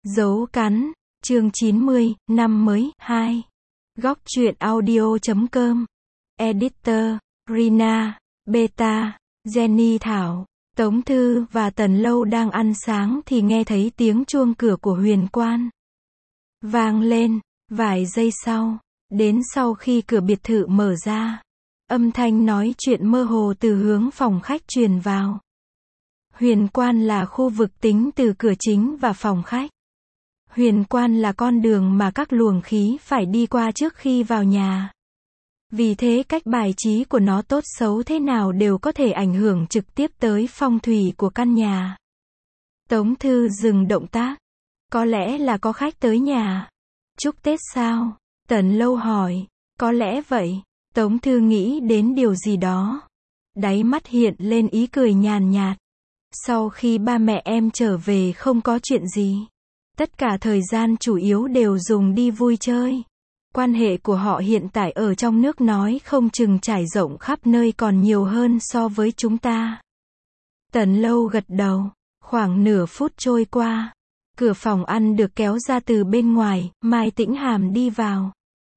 Dấu cắn, chương 90, năm mới, 2. Góc truyện audio.com. Editor, Rina, Beta, Jenny Thảo, Tống Thư và Tần Lâu đang ăn sáng thì nghe thấy tiếng chuông cửa của Huyền Quan vang lên. Vài giây sau, đến sau khi cửa biệt thự mở ra, âm thanh nói chuyện mơ hồ từ hướng phòng khách truyền vào. Huyền Quan là khu vực tính từ cửa chính và phòng khách. Huyền Quan là con đường mà các luồng khí phải đi qua trước khi vào nhà. Vì thế cách bài trí của nó tốt xấu thế nào đều có thể ảnh hưởng trực tiếp tới phong thủy của căn nhà. Tống Thư dừng động tác. Có lẽ là có khách tới nhà. Chúc Tết sao? Tần Lâu hỏi. Có lẽ vậy. Tống Thư nghĩ đến điều gì đó. Đáy mắt hiện lên ý cười nhàn nhạt. Sau khi ba mẹ em trở về không có chuyện gì. Tất cả thời gian chủ yếu đều dùng đi vui chơi. Quan hệ của họ hiện tại ở trong nước nói không chừng trải rộng khắp nơi còn nhiều hơn so với chúng ta. Tần Lâu gật đầu. Khoảng nửa phút trôi qua. Cửa phòng ăn được kéo ra từ bên ngoài, Mai Tĩnh Hàm đi vào.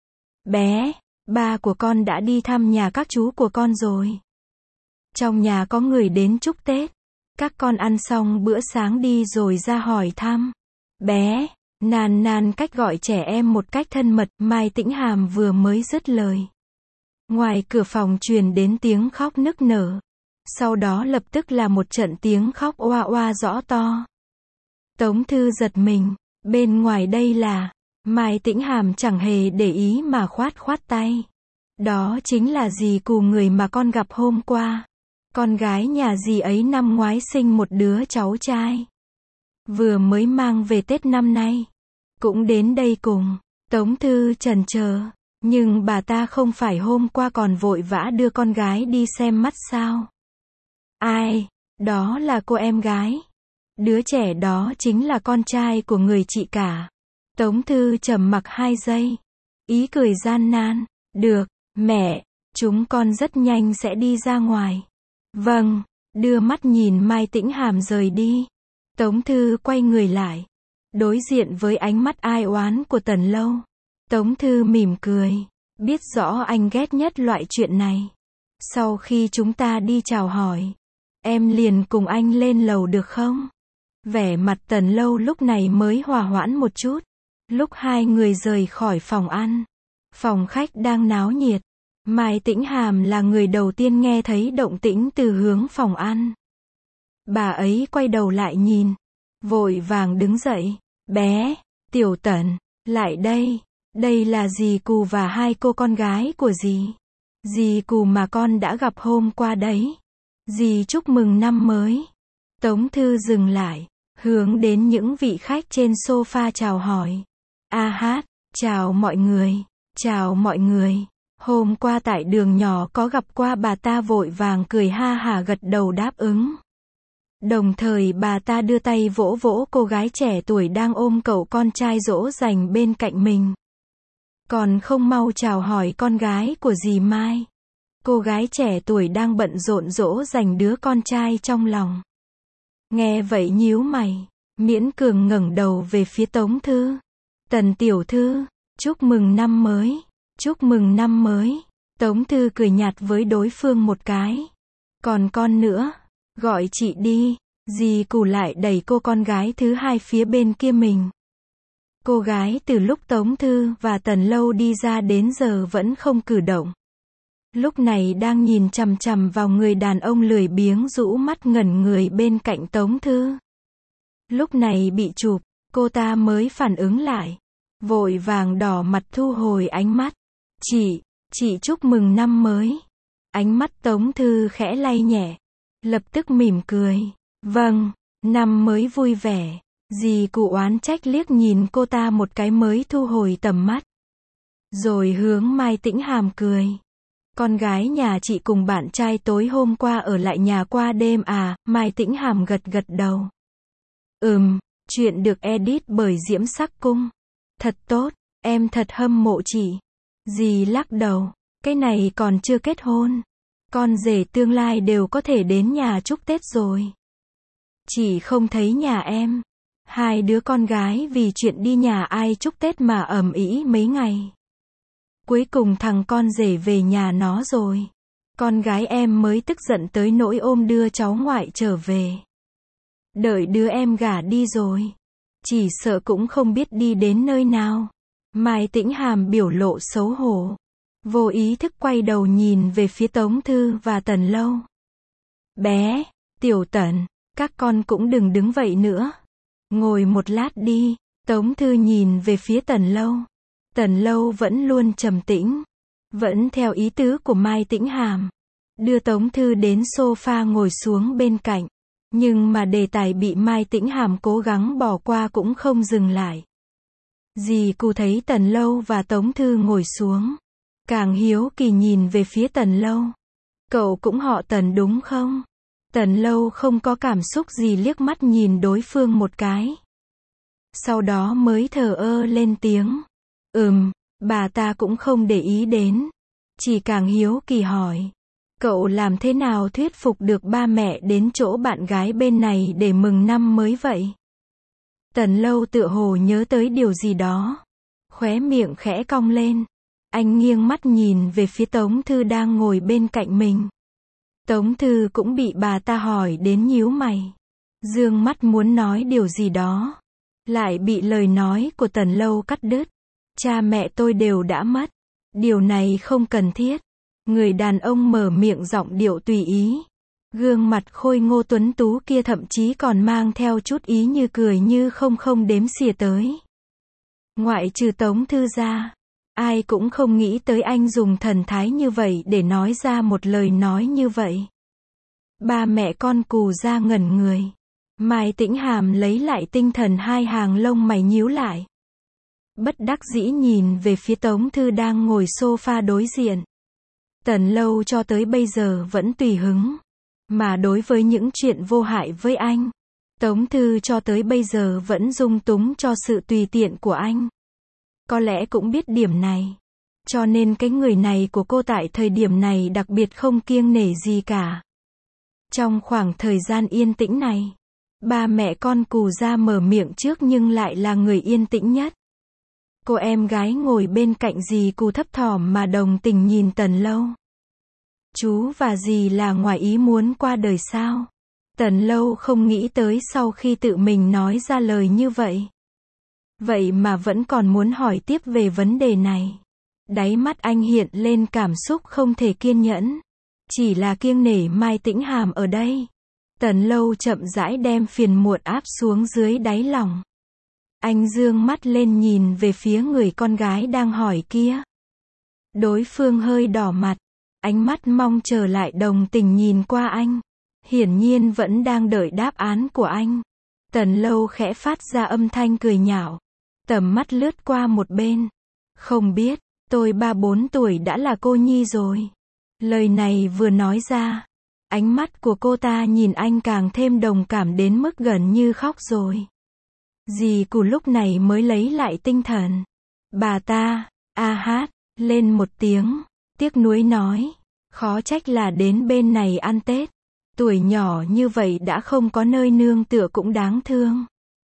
Bé, ba của con đã đi thăm nhà các chú của con rồi. Trong nhà có người đến chúc Tết. Các con ăn xong bữa sáng đi rồi ra hỏi thăm. Bé, Nan cách gọi trẻ em một cách thân mật, Mai Tĩnh Hàm vừa mới dứt lời. Ngoài cửa phòng truyền đến tiếng khóc nức nở. Sau đó lập tức là một trận tiếng khóc oa oa rõ to. Tống Thư giật mình, bên ngoài đây là, Mai Tĩnh Hàm chẳng hề để ý mà khoát tay. Đó chính là dì Cù người mà con gặp hôm qua. Con gái nhà dì ấy năm ngoái sinh một đứa cháu trai. Vừa mới mang về Tết năm nay. Cũng đến đây cùng. Tống Thư chần chờ. Nhưng bà ta không phải hôm qua còn vội vã đưa con gái đi xem mắt sao? Ai? Đó là cô em gái. Đứa trẻ đó chính là con trai của người chị cả. Tống Thư trầm mặc 2 giây. Ý cười gian nan. Được, mẹ, chúng con rất nhanh sẽ đi ra ngoài. Vâng, đưa mắt nhìn Mai Tĩnh Hàm rời đi. Tống Thư quay người lại. Đối diện với ánh mắt ai oán của Tần Lâu. Tống Thư mỉm cười. Biết rõ anh ghét nhất loại chuyện này. Sau khi chúng ta đi chào hỏi, em liền cùng anh lên lầu được không? Vẻ mặt Tần Lâu lúc này mới hòa hoãn một chút. Lúc hai người rời khỏi phòng ăn, phòng khách đang náo nhiệt. Mai Tĩnh Hàm là người đầu tiên nghe thấy động tĩnh từ hướng phòng ăn. Bà ấy quay đầu lại nhìn, vội vàng đứng dậy. Bé, Tiểu Tần, lại đây. Đây là dì Cù và hai cô con gái của dì. Dì Cù mà con đã gặp hôm qua đấy. Dì chúc mừng năm mới. Tống Thư dừng lại, hướng đến những vị khách trên sofa chào hỏi. A hát, chào mọi người. Chào mọi người. Hôm qua tại đường nhỏ có gặp qua bà ta vội vàng cười ha hả gật đầu đáp ứng. Đồng thời bà ta đưa tay vỗ vỗ cô gái trẻ tuổi đang ôm cậu con trai dỗ dành bên cạnh mình. Còn không mau chào hỏi con gái của dì Mai. Cô gái trẻ tuổi đang bận rộn dỗ dành đứa con trai trong lòng. Nghe vậy nhíu mày, miễn cường ngẩng đầu về phía Tống Thư. Tần tiểu thư, chúc mừng năm mới. Chúc mừng năm mới. Tống Thư cười nhạt với đối phương một cái. Còn con nữa, gọi chị đi. Dì Cù lại đẩy cô con gái thứ hai phía bên kia mình. Cô gái từ lúc Tống Thư và Tần Lâu đi ra đến giờ vẫn không cử động. Lúc này đang nhìn chằm chằm vào người đàn ông lười biếng rũ mắt ngẩn người bên cạnh Tống Thư. Lúc này bị chụp, cô ta mới phản ứng lại. Vội vàng đỏ mặt thu hồi ánh mắt. Chị chúc mừng năm mới. Ánh mắt Tống Thư khẽ lay nhẹ. Lập tức mỉm cười. Vâng, năm mới vui vẻ. Dì Cụ oán trách liếc nhìn cô ta một cái mới thu hồi tầm mắt. Rồi hướng Mai Tĩnh Hàm cười. Con gái nhà chị cùng bạn trai tối hôm qua ở lại nhà qua đêm à? Mai Tĩnh Hàm gật đầu. Chuyện được edit bởi Diễm Sắc Cung. Thật tốt, em thật hâm mộ chị. Dì lắc đầu, cái này còn chưa kết hôn. Con rể tương lai đều có thể đến nhà chúc Tết rồi. Chị không thấy nhà em. Hai đứa con gái vì chuyện đi nhà ai chúc Tết mà ầm ĩ mấy ngày. Cuối cùng thằng con rể về nhà nó rồi. Con gái em mới tức giận tới nỗi ôm đưa cháu ngoại trở về. Đợi đứa em gả đi rồi. Chỉ sợ cũng không biết đi đến nơi nào. Mai Tĩnh Hàm biểu lộ xấu hổ. Vô ý thức quay đầu nhìn về phía Tống Thư và Tần Lâu. Bé, Tiểu Tần, các con cũng đừng đứng vậy nữa. Ngồi một lát đi. Tống Thư nhìn về phía Tần Lâu. Tần Lâu vẫn luôn trầm tĩnh. Vẫn theo ý tứ của Mai Tĩnh Hàm. Đưa Tống Thư đến sofa ngồi xuống bên cạnh. Nhưng mà đề tài bị Mai Tĩnh Hàm cố gắng bỏ qua cũng không dừng lại. Dì Cụ thấy Tần Lâu và Tống Thư ngồi xuống. Càng hiếu kỳ nhìn về phía Tần Lâu. Cậu cũng họ Tần đúng không? Tần Lâu không có cảm xúc gì, liếc mắt nhìn đối phương một cái. Sau đó mới thờ ơ lên tiếng. Bà ta cũng không để ý đến. Chỉ càng hiếu kỳ hỏi. Cậu làm thế nào thuyết phục được ba mẹ đến chỗ bạn gái bên này để mừng năm mới vậy? Tần Lâu tựa hồ nhớ tới điều gì đó. Khóe miệng khẽ cong lên. Anh nghiêng mắt nhìn về phía Tống Thư đang ngồi bên cạnh mình. Tống Thư cũng bị bà ta hỏi đến nhíu mày. Dương mắt muốn nói điều gì đó. Lại bị lời nói của Tần Lâu cắt đứt. Cha mẹ tôi đều đã mất. Điều này không cần thiết. Người đàn ông mở miệng giọng điệu tùy ý. Gương mặt khôi ngô tuấn tú kia thậm chí còn mang theo chút ý như cười như không đếm xỉa tới. Ngoại trừ Tống Thư ra, ai cũng không nghĩ tới anh dùng thần thái như vậy để nói ra một lời nói như vậy. Ba mẹ con Cù ra ngẩn người. Mai Tĩnh Hàm lấy lại tinh thần, hai hàng lông mày nhíu lại. Bất đắc dĩ nhìn về phía Tống Thư đang ngồi sofa đối diện. Tần Lâu cho tới bây giờ vẫn tùy hứng. Mà đối với những chuyện vô hại với anh, Tống Thư cho tới bây giờ vẫn dung túng cho sự tùy tiện của anh. Có lẽ cũng biết điểm này. Cho nên cái người này của cô tại thời điểm này đặc biệt không kiêng nể gì cả. Trong khoảng thời gian yên tĩnh này, ba mẹ con Cù ra mở miệng trước nhưng lại là người yên tĩnh nhất. Cô em gái ngồi bên cạnh dì Cụ thấp thỏm mà đồng tình nhìn Tần Lâu. Chú và dì là ngoài ý muốn qua đời sao? Tần Lâu không nghĩ tới sau khi tự mình nói ra lời như vậy. Vậy mà vẫn còn muốn hỏi tiếp về vấn đề này. Đáy mắt anh hiện lên cảm xúc không thể kiên nhẫn. Chỉ là kiêng nể Mai Tĩnh Hàm ở đây. Tần Lâu chậm rãi đem phiền muộn áp xuống dưới đáy lòng. Anh dương mắt lên nhìn về phía người con gái đang hỏi kia. Đối phương hơi đỏ mặt. Ánh mắt mong chờ lại đồng tình nhìn qua anh. Hiển nhiên vẫn đang đợi đáp án của anh. Tần Lâu khẽ phát ra âm thanh cười nhạo. Tầm mắt lướt qua một bên. Không biết, tôi 3-4 tuổi đã là cô nhi rồi. Lời này vừa nói ra. Ánh mắt của cô ta nhìn anh càng thêm đồng cảm đến mức gần như khóc rồi. Dì Cụ lúc này mới lấy lại tinh thần. Bà ta, hát, lên một tiếng. Tiếc nuối nói. Khó trách là đến bên này ăn Tết. Tuổi nhỏ như vậy đã không có nơi nương tựa cũng đáng thương.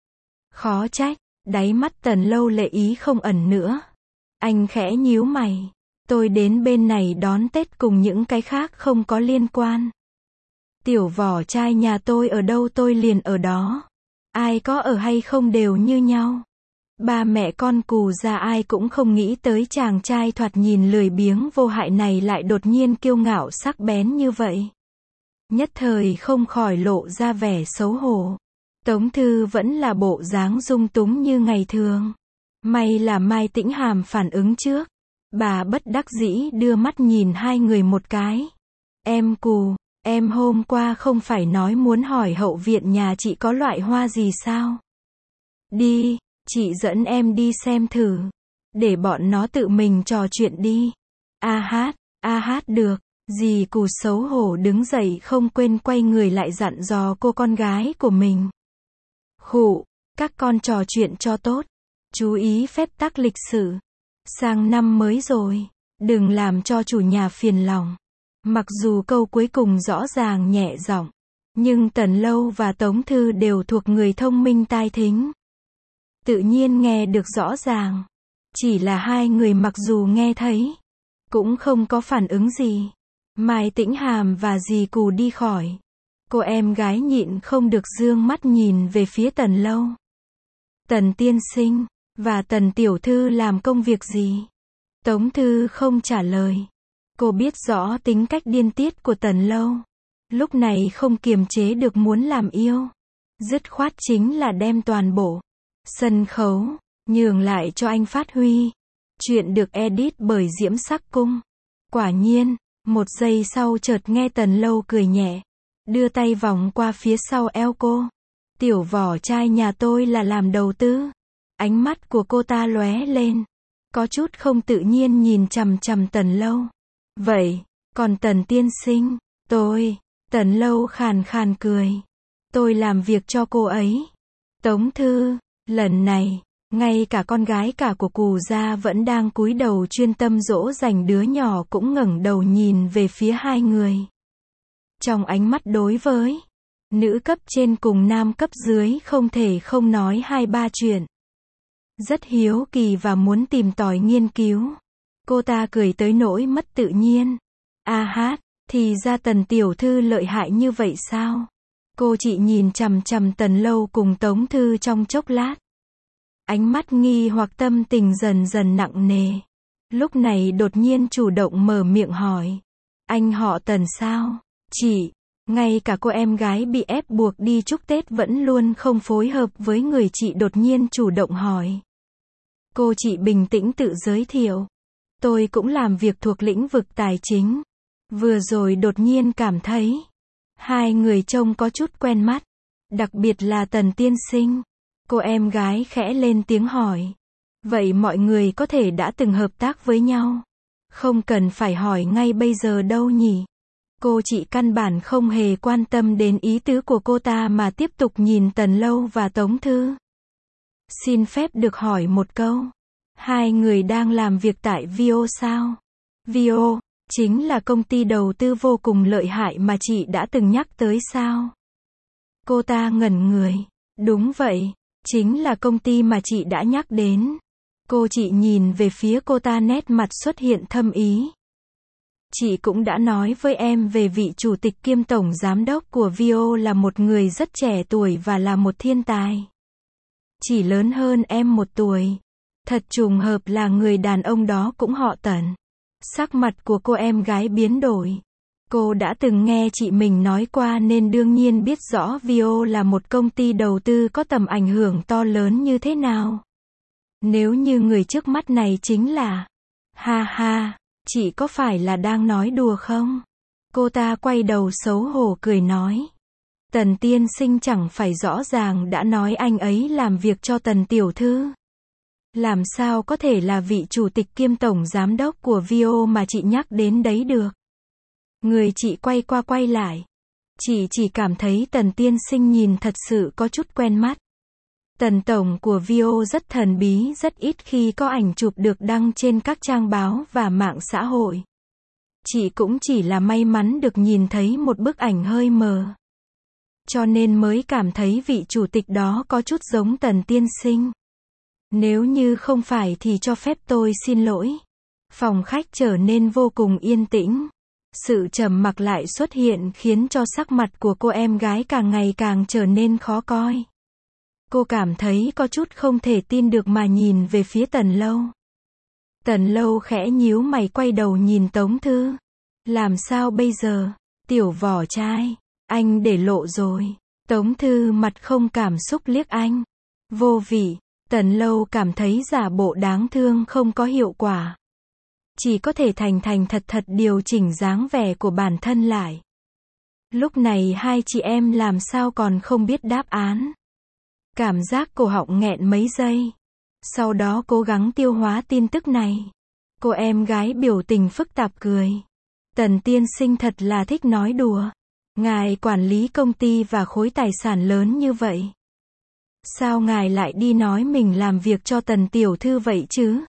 Khó trách, đáy mắt Tần Lâu lệ ý không ẩn nữa. Anh khẽ nhíu mày. Tôi đến bên này đón Tết cùng những cái khác không có liên quan. Tiểu vỏ trai nhà tôi ở đâu tôi liền ở đó. Ai có ở hay không đều như nhau. Ba mẹ con Cù ra ai cũng không nghĩ tới chàng trai thoạt nhìn lười biếng vô hại này lại đột nhiên kiêu ngạo sắc bén như vậy. Nhất thời không khỏi lộ ra vẻ xấu hổ. Tống Thư vẫn là bộ dáng dung túng như ngày thường. May là Mai Tĩnh Hàm phản ứng trước. Bà bất đắc dĩ đưa mắt nhìn hai người một cái. Em Cù, em hôm qua không phải nói muốn hỏi hậu viện nhà chị có loại hoa gì sao? Đi, chị dẫn em đi xem thử. Để bọn nó tự mình trò chuyện đi. Hát được. Dì Cụ xấu hổ đứng dậy không quên quay người lại dặn dò cô con gái của mình. Khụ, các con trò chuyện cho tốt. Chú ý phép tắc lịch sử. Sang năm mới rồi. Đừng làm cho chủ nhà phiền lòng. Mặc dù câu cuối cùng rõ ràng nhẹ giọng. Nhưng Tần Lâu và Tống Thư đều thuộc người thông minh tai thính. Tự nhiên nghe được rõ ràng. Chỉ là hai người mặc dù nghe thấy, cũng không có phản ứng gì. Mai Tĩnh Hàm và dì Cù đi khỏi. Cô em gái nhịn không được dương mắt nhìn về phía Tần Lâu. Tần tiên sinh, và Tần tiểu thư làm công việc gì? Tống Thư không trả lời. Cô biết rõ tính cách điên tiết của Tần Lâu. Lúc này không kiềm chế được muốn làm yêu. Dứt khoát chính là đem toàn bộ sân khấu nhường lại cho anh phát huy. Chuyện được edit bởi Diễm Sắc Cung. Quả nhiên, một giây sau chợt nghe Tần Lâu cười nhẹ, đưa tay vòng qua phía sau eo cô. Tiểu vỏ trai nhà tôi là làm đầu tư. Ánh mắt của cô ta lóe lên, có chút không tự nhiên nhìn chằm chằm Tần Lâu. Vậy, còn Tần tiên sinh, Tần Lâu khàn khàn cười. Tôi làm việc cho cô ấy. Tống Thư, lần này, ngay cả con gái cả của Cù gia vẫn đang cúi đầu chuyên tâm dỗ dành đứa nhỏ cũng ngẩng đầu nhìn về phía hai người. Trong ánh mắt đối với nữ cấp trên cùng nam cấp dưới không thể không nói hai ba chuyện. Rất hiếu kỳ và muốn tìm tòi nghiên cứu. Cô ta cười tới nỗi mất tự nhiên. A hát, thì ra Tần tiểu thư lợi hại như vậy sao? Cô chị nhìn chằm chằm Tần Lâu cùng Tống Thư trong chốc lát. Ánh mắt nghi hoặc tâm tình dần dần nặng nề. Lúc này đột nhiên chủ động mở miệng hỏi. Anh họ Tần sao? Chị, ngay cả cô em gái bị ép buộc đi chúc Tết vẫn luôn không phối hợp với người chị đột nhiên chủ động hỏi. Cô chị bình tĩnh tự giới thiệu. Tôi cũng làm việc thuộc lĩnh vực tài chính. Vừa rồi đột nhiên cảm thấy hai người trông có chút quen mắt. Đặc biệt là Tần tiên sinh. Cô em gái khẽ lên tiếng hỏi. Vậy mọi người có thể đã từng hợp tác với nhau? Không cần phải hỏi ngay bây giờ đâu nhỉ? Cô chị căn bản không hề quan tâm đến ý tứ của cô ta mà tiếp tục nhìn Tần Lâu và Tống Thư. Xin phép được hỏi một câu. Hai người đang làm việc tại VO sao? VO, chính là công ty đầu tư vô cùng lợi hại mà chị đã từng nhắc tới sao? Cô ta ngẩn người. Đúng vậy, chính là công ty mà chị đã nhắc đến. Cô chị nhìn về phía cô ta nét mặt xuất hiện thâm ý. Chị cũng đã nói với em về vị chủ tịch kiêm tổng giám đốc của VO là một người rất trẻ tuổi và là một thiên tài. Chỉ lớn hơn em 1 tuổi. Thật trùng hợp là người đàn ông đó cũng họ Tần. Sắc mặt của cô em gái biến đổi. Cô đã từng nghe chị mình nói qua nên đương nhiên biết rõ VO là một công ty đầu tư có tầm ảnh hưởng to lớn như thế nào. Nếu như người trước mắt này chính là... Ha ha, chị có phải là đang nói đùa không? Cô ta quay đầu xấu hổ cười nói. Tần tiên sinh chẳng phải rõ ràng đã nói anh ấy làm việc cho Tần tiểu thư. Làm sao có thể là vị chủ tịch kiêm tổng giám đốc của VO mà chị nhắc đến đấy được? Người chị quay qua quay lại. Chị chỉ cảm thấy Tần tiên sinh nhìn thật sự có chút quen mắt. Tần tổng của VO rất thần bí, rất ít khi có ảnh chụp được đăng trên các trang báo và mạng xã hội. Chị cũng chỉ là may mắn được nhìn thấy một bức ảnh hơi mờ. Cho nên mới cảm thấy vị chủ tịch đó có chút giống Tần tiên sinh. Nếu như không phải thì cho phép tôi xin lỗi. Phòng khách trở nên vô cùng yên tĩnh. Sự trầm mặc lại xuất hiện khiến cho sắc mặt của cô em gái càng ngày càng trở nên khó coi. Cô cảm thấy có chút không thể tin được mà nhìn về phía Tần Lâu. Tần Lâu khẽ nhíu mày quay đầu nhìn Tống Thư. Làm sao bây giờ? Tiểu vỏ trai, anh để lộ rồi. Tống Thư mặt không cảm xúc liếc anh. Vô vị. Tần Lâu cảm thấy giả bộ đáng thương không có hiệu quả. Chỉ có thể thành thật điều chỉnh dáng vẻ của bản thân lại. Lúc này hai chị em làm sao còn không biết đáp án. Cảm giác cổ họng nghẹn mấy giây. Sau đó cố gắng tiêu hóa tin tức này. Cô em gái biểu tình phức tạp cười. Tần tiên sinh thật là thích nói đùa. Ngài quản lý công ty và khối tài sản lớn như vậy. Sao ngài lại đi nói mình làm việc cho Tần tiểu thư vậy chứ?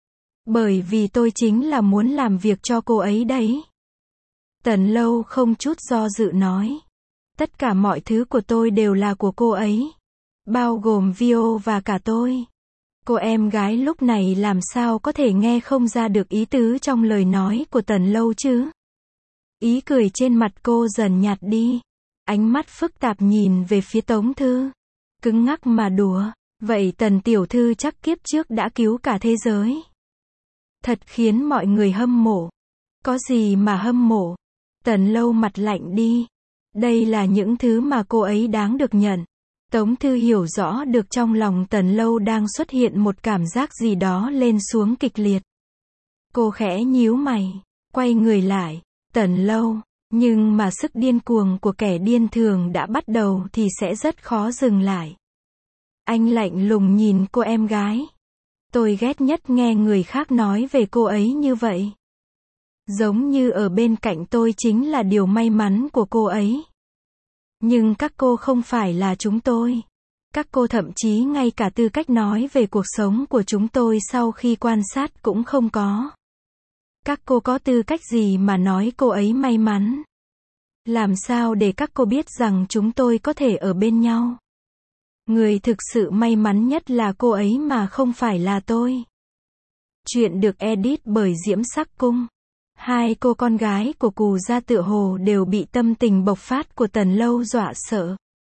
Bởi vì tôi chính là muốn làm việc cho cô ấy đấy. Tần Lâu không chút do dự nói. Tất cả mọi thứ của tôi đều là của cô ấy. Bao gồm Vio và cả tôi. Cô em gái lúc này làm sao có thể nghe không ra được ý tứ trong lời nói của Tần Lâu chứ? Ý cười trên mặt cô dần nhạt đi. Ánh mắt phức tạp nhìn về phía Tống Thư. Cứng ngắc mà đùa. Vậy Tần tiểu thư chắc kiếp trước đã cứu cả thế giới. Thật khiến mọi người hâm mộ. Có gì mà hâm mộ? Tần Lâu mặt lạnh đi. Đây là những thứ mà cô ấy đáng được nhận. Tống Thư hiểu rõ được trong lòng Tần Lâu đang xuất hiện một cảm giác gì đó lên xuống kịch liệt. Cô khẽ nhíu mày, quay người lại. Tần Lâu, nhưng mà sức điên cuồng của kẻ điên thường đã bắt đầu thì sẽ rất khó dừng lại. Anh lạnh lùng nhìn cô em gái. Tôi ghét nhất nghe người khác nói về cô ấy như vậy. Giống như ở bên cạnh tôi chính là điều may mắn của cô ấy. Nhưng các cô không phải là chúng tôi. Các cô thậm chí ngay cả tư cách nói về cuộc sống của chúng tôi sau khi quan sát cũng không có. Các cô có tư cách gì mà nói cô ấy may mắn? Làm sao để các cô biết rằng chúng tôi có thể ở bên nhau? Người thực sự may mắn nhất là cô ấy mà không phải là tôi. Chuyện được edit bởi Diễm Sắc Cung. Hai cô con gái của Cù Gia tựa hồ đều bị tâm tình bộc phát của Tần Lâu dọa sợ.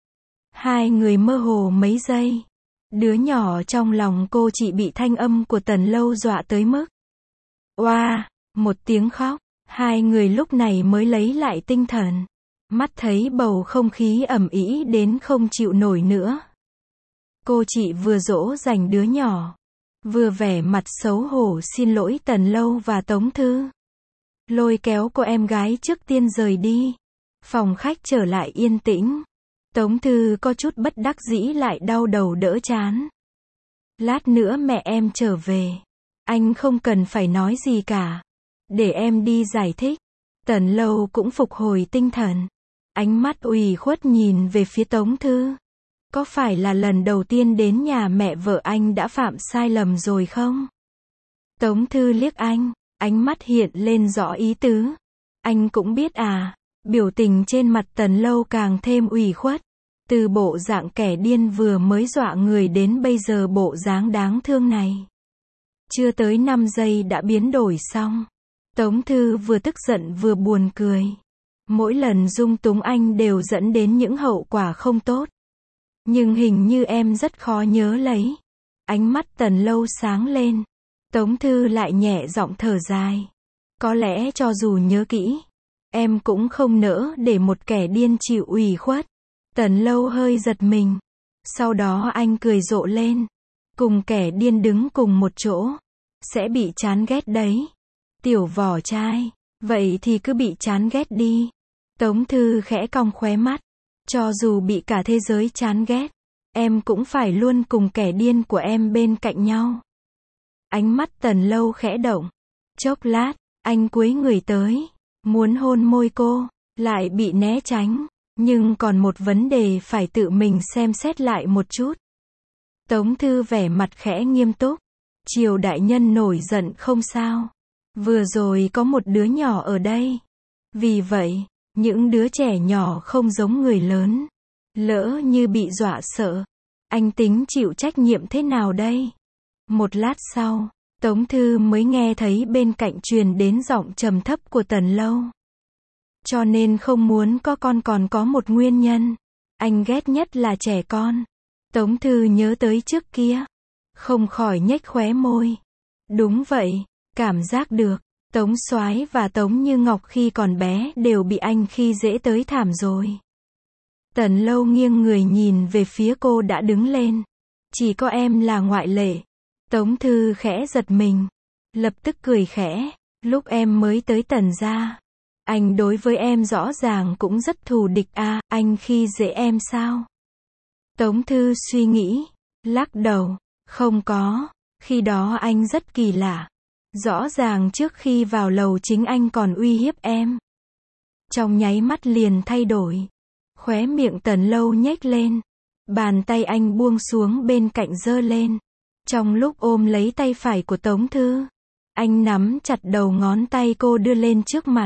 Hai người mơ hồ mấy giây. Đứa nhỏ trong lòng cô chỉ bị thanh âm của Tần Lâu dọa tới mức. Oa, một tiếng khóc. Hai người lúc này mới lấy lại tinh thần. Mắt thấy bầu không khí ầm ĩ đến không chịu nổi nữa. Cô chị vừa dỗ dành đứa nhỏ, vừa vẻ mặt xấu hổ xin lỗi Tần Lâu và Tống Thư. Lôi kéo cô em gái trước tiên rời đi. Phòng khách trở lại yên tĩnh. Tống Thư có chút bất đắc dĩ lại đau đầu đỡ chán. Lát nữa mẹ em trở về. Anh không cần phải nói gì cả. Để em đi giải thích. Tần Lâu cũng phục hồi tinh thần. Ánh mắt ủy khuất nhìn về phía Tống Thư. Có phải là lần đầu tiên đến nhà mẹ vợ anh đã phạm sai lầm rồi không? Tống Thư liếc anh. Ánh mắt hiện lên rõ ý tứ. Anh cũng biết à. Biểu tình trên mặt Tần Lâu càng thêm ủy khuất. Từ bộ dạng kẻ điên vừa mới dọa người đến bây giờ bộ dáng đáng thương này. Chưa tới 5 giây đã biến đổi xong. Tống Thư vừa tức giận vừa buồn cười. Mỗi lần dung túng anh đều dẫn đến những hậu quả không tốt. Nhưng hình như em rất khó nhớ lấy. Ánh mắt Tần Lâu sáng lên. Tống Thư lại nhẹ giọng thở dài. Có lẽ cho dù nhớ kỹ, em cũng không nỡ để một kẻ điên chịu ủy khuất. Tần Lâu hơi giật mình. Sau đó anh cười rộ lên. Cùng kẻ điên đứng cùng một chỗ, sẽ bị chán ghét đấy. Tiểu vỏ chai, vậy thì cứ bị chán ghét đi. Tống Thư khẽ cong khóe mắt. Cho dù bị cả thế giới chán ghét, em cũng phải luôn cùng kẻ điên của em bên cạnh nhau. Ánh mắt Tần Lâu khẽ động. Chốc lát, anh cúi người tới, muốn hôn môi cô, lại bị né tránh. Nhưng còn một vấn đề phải tự mình xem xét lại một chút. Tống Thư vẻ mặt khẽ nghiêm túc. Triều đại nhân nổi giận không sao. Vừa rồi có một đứa nhỏ ở đây. Vì vậy, những đứa trẻ nhỏ không giống người lớn. Lỡ như bị dọa sợ, anh tính chịu trách nhiệm thế nào đây? Một lát sau, Tống Thư mới nghe thấy bên cạnh truyền đến giọng trầm thấp của Tần Lâu. Cho nên không muốn có con còn có một nguyên nhân. Anh ghét nhất là trẻ con. Tống Thư nhớ tới trước kia. Không khỏi nhếch khóe môi. Đúng vậy, cảm giác được. Tống Soái và Tống Như Ngọc khi còn bé đều bị anh khi dễ tới thảm rồi. Tần Lâu nghiêng người nhìn về phía cô đã đứng lên. Chỉ có em là ngoại lệ. Tống Thư khẽ giật mình. Lập tức cười khẽ. Lúc em mới tới Tần gia, anh đối với em rõ ràng cũng rất thù địch à, anh khi dễ em sao? Tống Thư suy nghĩ. Lắc đầu. Không có. Khi đó anh rất kỳ lạ. Rõ ràng trước khi vào lầu chính anh còn uy hiếp em. Trong nháy mắt liền thay đổi. Khóe miệng Tần Lâu nhếch lên. Bàn tay anh buông xuống bên cạnh giơ lên. Trong lúc ôm lấy tay phải của Tống Thư, anh nắm chặt đầu ngón tay cô đưa lên trước mặt.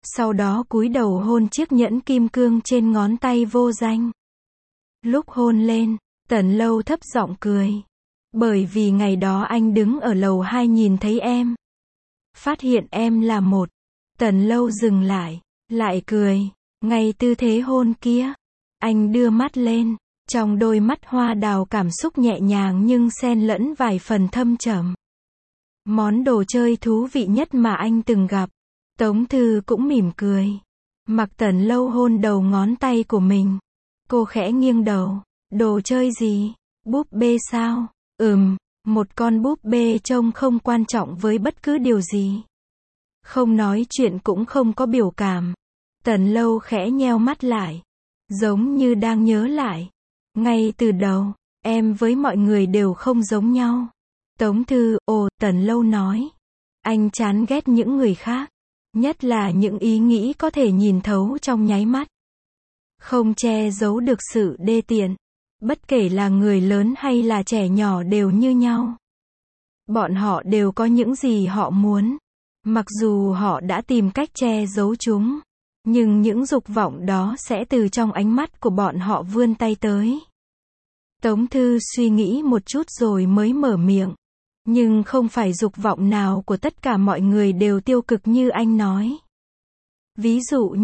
Sau đó cúi đầu hôn chiếc nhẫn kim cương trên ngón tay vô danh. Lúc hôn lên, Tần Lâu thấp giọng cười. Bởi vì ngày đó anh đứng ở lầu 2 nhìn thấy em. Phát hiện em là một. Tần Lâu dừng lại cười. Ngay tư thế hôn kia, anh đưa mắt lên. Trong đôi mắt hoa đào cảm xúc nhẹ nhàng nhưng xen lẫn vài phần thâm trầm. Món đồ chơi thú vị nhất mà anh từng gặp. Tống Thư cũng mỉm cười. Mặc Tần Lâu hôn đầu ngón tay của mình. Cô khẽ nghiêng đầu. Đồ chơi gì? Búp bê sao? Một con búp bê trông không quan trọng với bất cứ điều gì. Không nói chuyện cũng không có biểu cảm. Tần Lâu khẽ nheo mắt lại. Giống như đang nhớ lại. Ngay từ đầu, em với mọi người đều không giống nhau. Tống Thư, Tần Lâu nói. Anh chán ghét những người khác. Nhất là những ý nghĩ có thể nhìn thấu trong nháy mắt. Không che giấu được sự đê tiện. Bất kể là người lớn hay là trẻ nhỏ đều như nhau. Bọn họ đều có những gì họ muốn. Mặc dù họ đã tìm cách che giấu chúng. Nhưng những dục vọng đó sẽ từ trong ánh mắt của bọn họ vươn tay tới. Tống Thư suy nghĩ một chút rồi mới mở miệng. Nhưng không phải dục vọng nào của tất cả mọi người đều tiêu cực như anh nói. Ví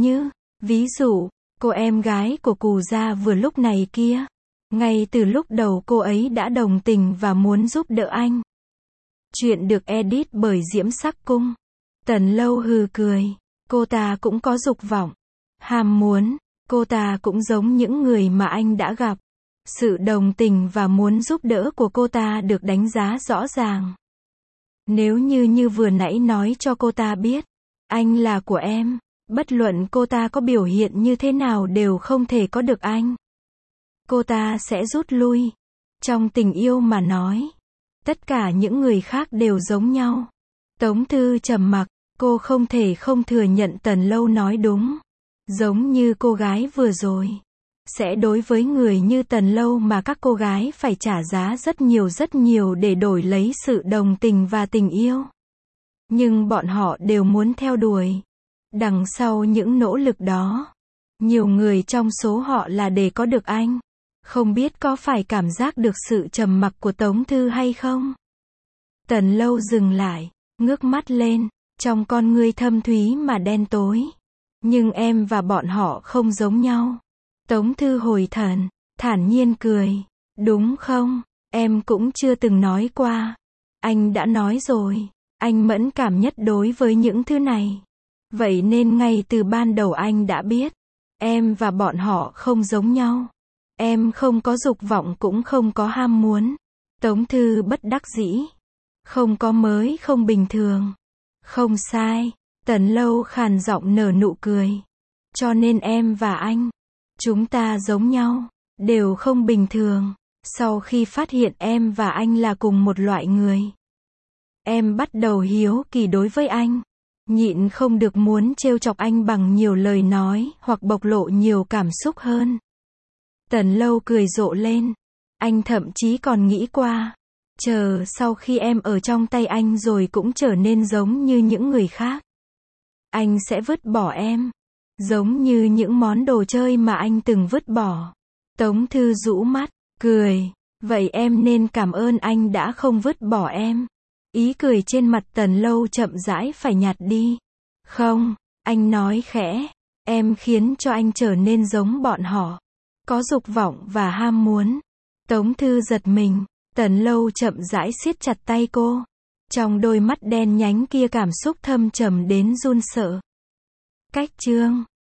dụ, cô em gái của Cù Gia vừa lúc này kia. Ngay từ lúc đầu cô ấy đã đồng tình và muốn giúp đỡ anh. Chuyện được edit bởi Diễm Sắc Cung. Tần Lâu hừ cười. Cô ta cũng có dục vọng, ham muốn. Cô ta cũng giống những người mà anh đã gặp. Sự đồng tình và muốn giúp đỡ của cô ta được đánh giá rõ ràng. Nếu như vừa nãy nói cho cô ta biết, anh là của em, bất luận cô ta có biểu hiện như thế nào đều không thể có được anh. Cô ta sẽ rút lui. Trong tình yêu mà nói, tất cả những người khác đều giống nhau. Tống Thư trầm mặc, cô không thể không thừa nhận Tần Lâu nói đúng. Giống như cô gái vừa rồi. Sẽ đối với người như Tần Lâu mà các cô gái phải trả giá rất nhiều để đổi lấy sự đồng tình và tình yêu. Nhưng bọn họ đều muốn theo đuổi. Đằng sau những nỗ lực đó, nhiều người trong số họ là để có được anh. Không biết có phải cảm giác được sự trầm mặc của Tống Thư hay không? Tần Lâu dừng lại, ngước mắt lên, trong con ngươi thâm thúy mà đen tối. Nhưng em và bọn họ không giống nhau. Tống Thư hồi thần, thản nhiên cười. Đúng không? Em cũng chưa từng nói qua. Anh đã nói rồi. Anh mẫn cảm nhất đối với những thứ này. Vậy nên ngay từ ban đầu anh đã biết. Em và bọn họ không giống nhau. Em không có dục vọng cũng không có ham muốn. Tống Thư bất đắc dĩ. Không có mới không bình thường. Không sai. Tần Lâu khàn giọng nở nụ cười. Cho nên em và anh, chúng ta giống nhau, đều không bình thường. Sau khi phát hiện em và anh là cùng một loại người, em bắt đầu hiếu kỳ đối với anh. Nhịn không được muốn trêu chọc anh bằng nhiều lời nói, hoặc bộc lộ nhiều cảm xúc hơn. Tần Lâu cười rộ lên. Anh thậm chí còn nghĩ qua. Chờ sau khi em ở trong tay anh rồi cũng trở nên giống như những người khác. Anh sẽ vứt bỏ em. Giống như những món đồ chơi mà anh từng vứt bỏ. Tống Thư rũ mắt, cười. Vậy em nên cảm ơn anh đã không vứt bỏ em. Ý cười trên mặt Tần Lâu chậm rãi phải nhạt đi. Không, anh nói khẽ. Em khiến cho anh trở nên giống bọn họ. Có dục vọng và ham muốn. Tống Thư giật mình. Tần Lâu chậm rãi siết chặt tay cô. Trong đôi mắt đen nhánh kia cảm xúc thâm trầm đến run sợ. Cách chương